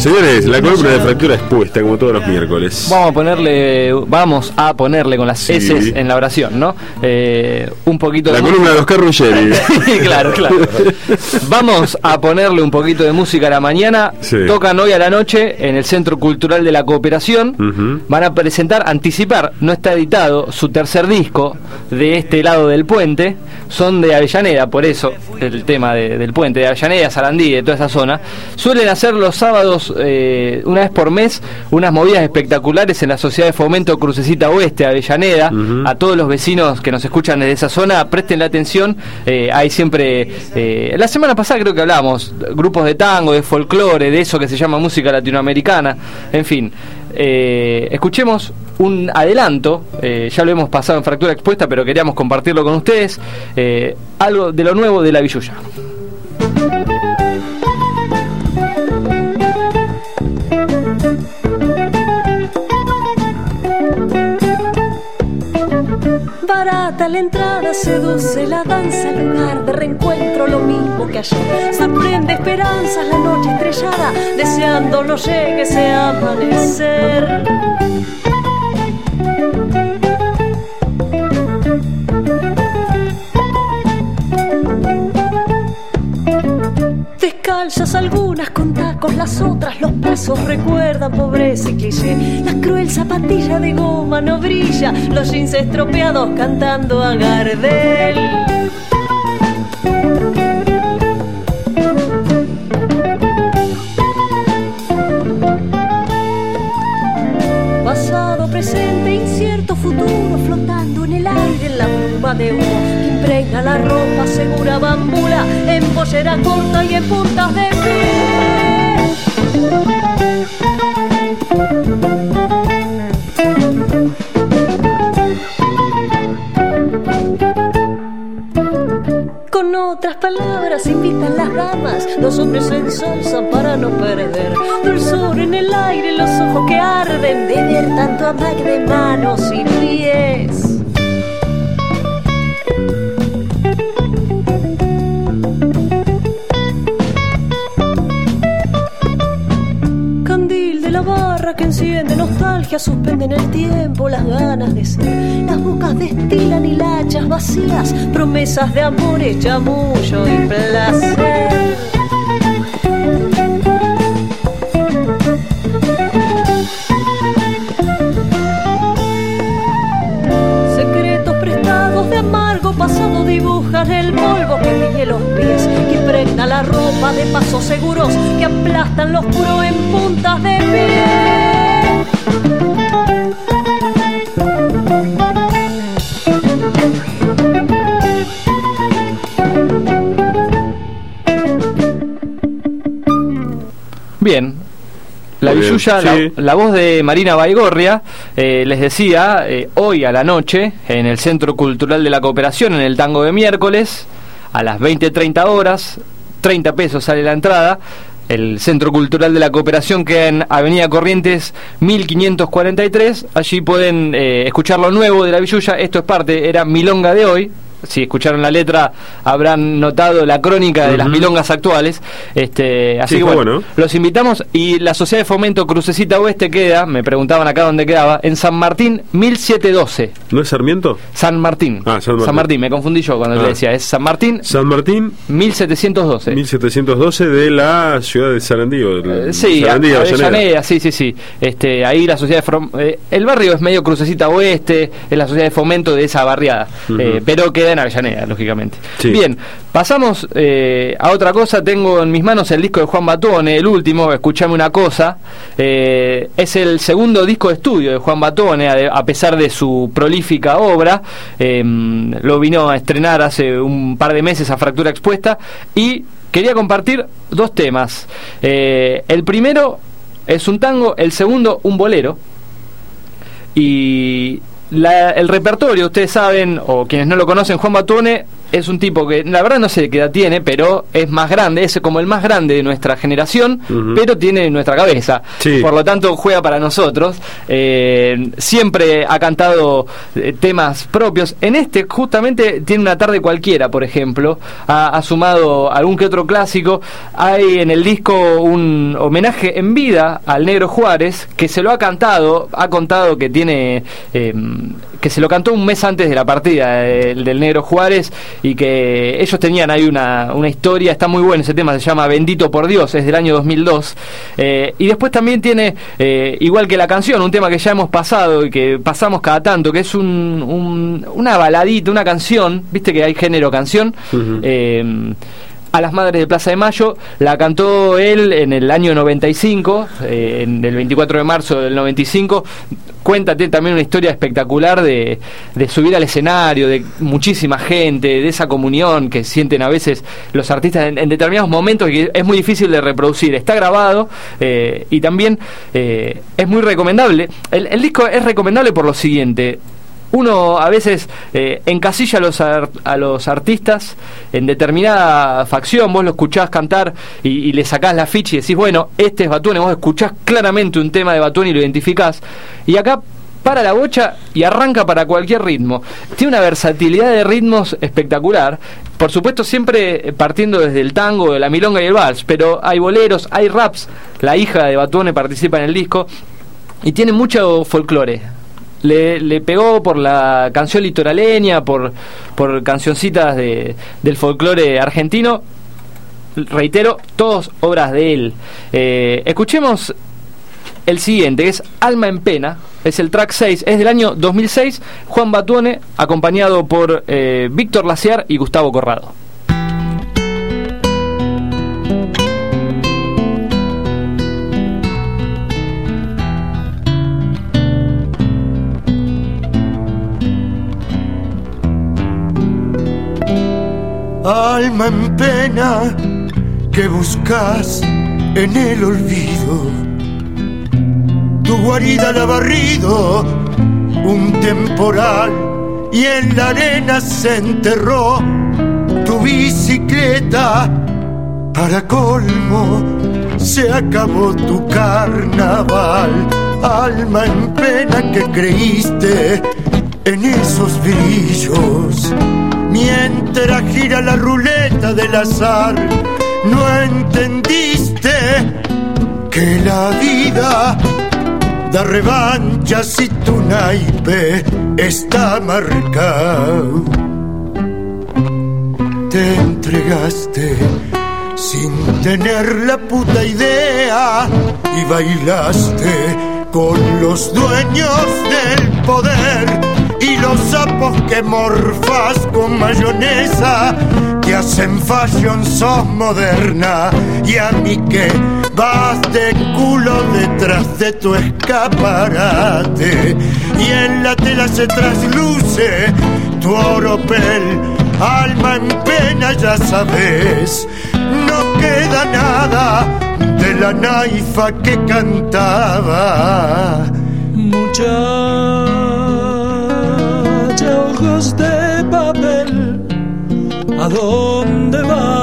Señores, la columna de Fractura Expuesta, como todos los miércoles. Vamos a ponerle con las S en la oración, ¿no? Un poquito la de columna de Oscar Ruggeri. Claro. Vamos a ponerle un poquito de música a la mañana. Sí. Tocan hoy a la noche en el Centro Cultural de la Cooperación. Van a anticipar, no está editado, su tercer disco de este lado del puente. Son de Avellaneda, por eso el tema del puente, de Avellaneda, Sarandí, de toda esa zona. Suelen hacer los sábados, una vez por mes, unas movidas espectaculares en la Sociedad de Fomento Crucecita Oeste, Avellaneda. A todos los vecinos que nos escuchan desde esa zona, presten la atención. Hay siempre, la semana pasada creo que hablábamos, grupos de tango, de folclore, de eso que se llama música latinoamericana, en fin. Escuchemos un adelanto, ya lo hemos pasado en Fractura Expuesta, pero queríamos compartirlo con ustedes, algo de lo nuevo de La Villuya. Barata la entrada, seduce la danza, lugar de reencuentro, lo mismo que ayer. Sorprende esperanzas la noche estrellada, deseando no llegue ese amanecer. Descalzas algunas con tacos, las otras los pasos recuerdan pobreza y cliché. La cruel zapatilla de goma no brilla, los jeans estropeados cantando a Gardel. Pasado, presente, incierto futuro, flotando en el aire en la bruma de humo que impregna la ropa segura bambula, en pollera corta y en puntas de pie. Con otras palabras invitan las damas, los hombres se ensalzan para no perder dulzor en el aire, los ojos que arden de ver tanto amague de manos y pies. Candil de la barra que enciende nostalgia, suspenden el tiempo, las ganas de ser. Las bocas destilan hilachas vacías, promesas de amores, chamullo y placer. Secretos prestados de amargo pasado dibujan el polvo que tiñe los pies, que impregna la ropa de pasos seguros que aplastan lo oscuro en puntas de pie. Bien, La Villuya, sí. la voz de Marina Baigorria, les decía, hoy a la noche, en el Centro Cultural de la Cooperación, en el Tango de Miércoles, a las 20:30 horas, 30 pesos sale la entrada. El Centro Cultural de la Cooperación queda en Avenida Corrientes 1543. Allí pueden escuchar lo nuevo de La Villuya. Esto es parte, era Milonga de hoy. Si escucharon la letra habrán notado la crónica de las milongas actuales. Así que bueno, los invitamos. Y la Sociedad de Fomento Crucecita Oeste queda, me preguntaban acá dónde quedaba, en San Martín 1712. ¿No es Sarmiento? San Martín. San Martín, me confundí yo cuando le decía, es San Martín 1712. 1712 de la ciudad de Sarandí. Sí, Sarandí, Avellaneda, sí. Ahí la Sociedad de el barrio es medio Crucecita Oeste, es la Sociedad de Fomento de esa barriada, pero queda en Avellaneda, lógicamente. Sí. Bien, pasamos a otra cosa. Tengo en mis manos el disco de Juan Batone, el último, Escuchame una cosa. Es el segundo disco de estudio de Juan Batone, a pesar de su prolífica obra. Lo vino a estrenar hace un par de meses a Fractura Expuesta y quería compartir dos temas. El primero es un tango, el segundo un bolero. Y el repertorio, ustedes saben, o quienes no lo conocen, Juan Batone es un tipo que la verdad no sé qué edad tiene, pero es más grande, es como el más grande de nuestra generación, pero tiene nuestra cabeza. Sí. Por lo tanto juega para nosotros. Siempre ha cantado temas propios. En este justamente tiene Una tarde cualquiera, por ejemplo. Ha sumado algún que otro clásico. Hay en el disco un homenaje en vida al Negro Juárez, que se lo ha cantado, ha contado que tiene que se lo cantó un mes antes de la partida del Negro Juárez, y que ellos tenían ahí una historia. Está muy bueno ese tema, se llama Bendito por Dios, es del año 2002. Y después también tiene, igual que la canción, un tema que ya hemos pasado y que pasamos cada tanto, que es una baladita, una canción, viste que hay género canción. A las Madres de Plaza de Mayo, la cantó él en el año 95, en el 24 de marzo del 95. Cuéntate también una historia espectacular de subir al escenario, de muchísima gente, de esa comunión que sienten a veces los artistas en determinados momentos, que es muy difícil de reproducir. Está grabado, y también es muy recomendable. El disco es recomendable por lo siguiente: uno a veces encasilla a los artistas en determinada facción. Vos lo escuchás cantar y le sacás la ficha y decís, bueno, este es Batuone. Vos escuchás claramente un tema de Batuone y lo identificás. Y acá para la bocha y arranca para cualquier ritmo. Tiene una versatilidad de ritmos espectacular. Por supuesto siempre partiendo desde el tango, de la milonga y el vals, pero hay boleros, hay raps. La hija de Batuone participa en el disco y tiene mucho folclore. Le pegó por la canción litoraleña, por cancioncitas del folclore argentino. Reitero, todas obras de él. Escuchemos el siguiente, que es Alma en Pena. Es el track 6, es del año 2006. Juan Batuone, acompañado por Víctor Laciar y Gustavo Corrado. Alma en pena que buscas en el olvido, tu guarida la ha barrido un temporal y en la arena se enterró tu bicicleta. Para colmo se acabó tu carnaval. Alma en pena que creíste en esos brillos. Mientras gira la ruleta del azar, no entendiste que la vida da revancha si tu naipe está marcado. Te entregaste sin tener la puta idea y bailaste con los dueños del poder y los sapos que morfas con mayonesa te hacen fashion, sos moderna. Y a mí que vas de culo detrás de tu escaparate y en la tela se trasluce tu oropel. Alma en pena, ya sabes, no queda nada de la naifa que cantaba. Ojos de papel, ¿a dónde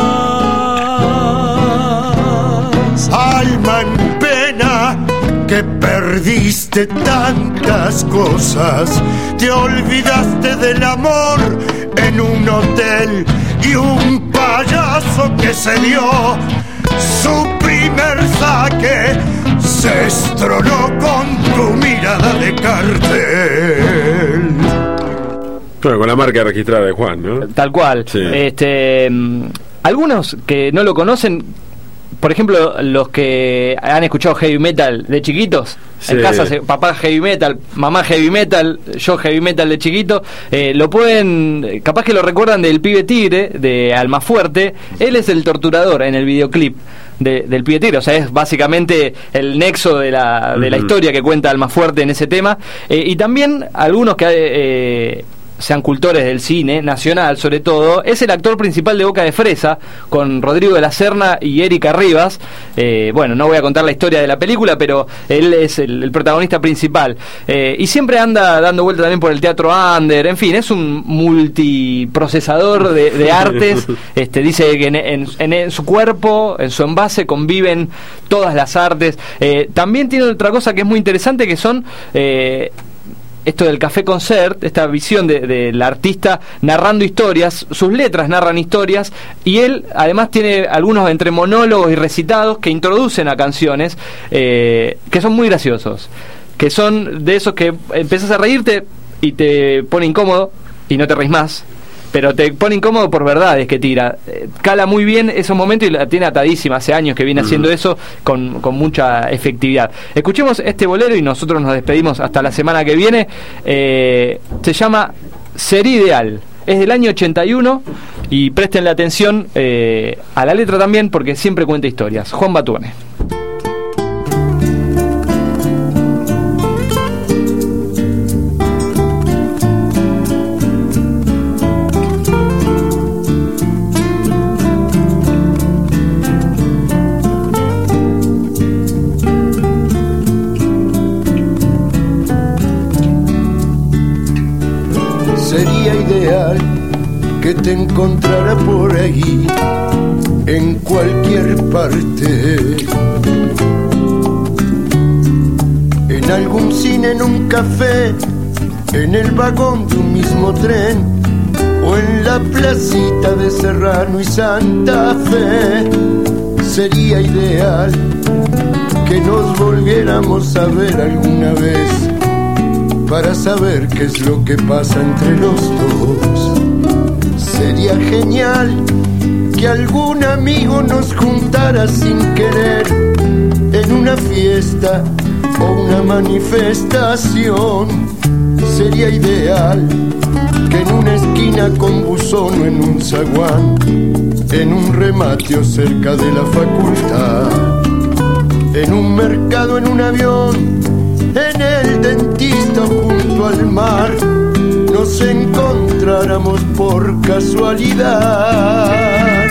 vas? Alma en pena que perdiste tantas cosas, te olvidaste del amor en un hotel y un payaso que se dio su primer saque se estronó con tu mirada de cartel. Claro, con la marca registrada de Juan, ¿no? Tal cual. Sí. Algunos que no lo conocen, por ejemplo, los que han escuchado heavy metal de chiquitos, sí. En casa papá heavy metal, mamá heavy metal, yo heavy metal de chiquito, lo pueden, capaz que lo recuerdan del Pibe Tigre de Almafuerte. Él es el torturador en el videoclip del Pibe Tigre, o sea, es básicamente el nexo de la historia que cuenta Almafuerte en ese tema. Y también algunos que sean cultores del cine nacional, sobre todo, es el actor principal de Boca de Fresa, con Rodrigo de la Serna y Erika Rivas. Bueno, no voy a contar la historia de la película, pero él es el protagonista principal. Y siempre anda dando vuelta también por el teatro under, en fin, es un multiprocesador de artes. Dice que en su cuerpo, en su envase, conviven todas las artes. También tiene otra cosa que es muy interesante, que son... esto del café concert, esta visión del artista narrando historias, sus letras narran historias, y él además tiene algunos entre monólogos y recitados que introducen a canciones que son muy graciosos, que son de esos que empiezas a reírte y te pone incómodo y no te reís más, pero te pone incómodo por verdades que tira. Cala muy bien esos momentos y la tiene atadísima, hace años que viene haciendo eso con mucha efectividad. Escuchemos este bolero y nosotros nos despedimos hasta la semana que viene. Se llama Sería Ideal, es del año 81 y préstenle atención a la letra también, porque siempre cuenta historias. Juan Batuone. Sería ideal que te encontrara por ahí, en cualquier parte, en algún cine, en un café, en el vagón de un mismo tren, o en la placita de Serrano y Santa Fe. Sería ideal que nos volviéramos a ver alguna vez, para saber qué es lo que pasa entre los dos. Sería genial que algún amigo nos juntara sin querer en una fiesta o una manifestación. Sería ideal que en una esquina con buzón o en un zaguán, en un remateo cerca de la facultad, en un mercado, en un avión, en el dentista junto al mar, nos encontráramos por casualidad.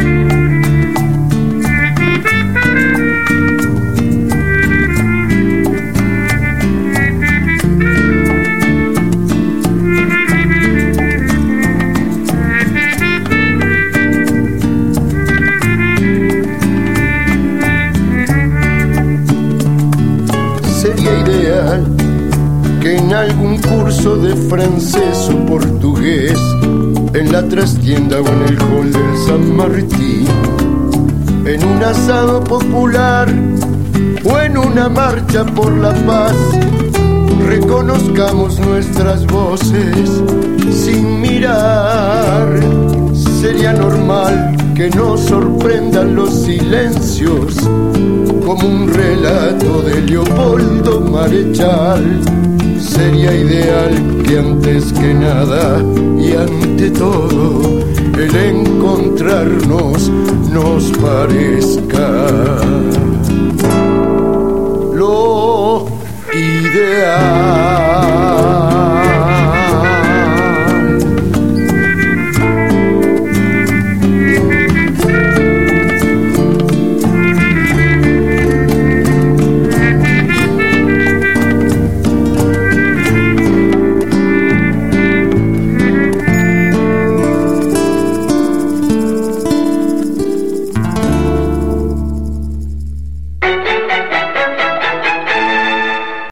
Sería ideal que en algún curso de francés o portugués, en la trastienda o en el hall del San Martín, en un asado popular o en una marcha por la paz, reconozcamos nuestras voces sin mirar. Sería normal que nos sorprendan los silencios, como un relato de Leopoldo Marechal. Sería ideal que antes que nada y ante todo, el encontrarnos nos parezca lo ideal.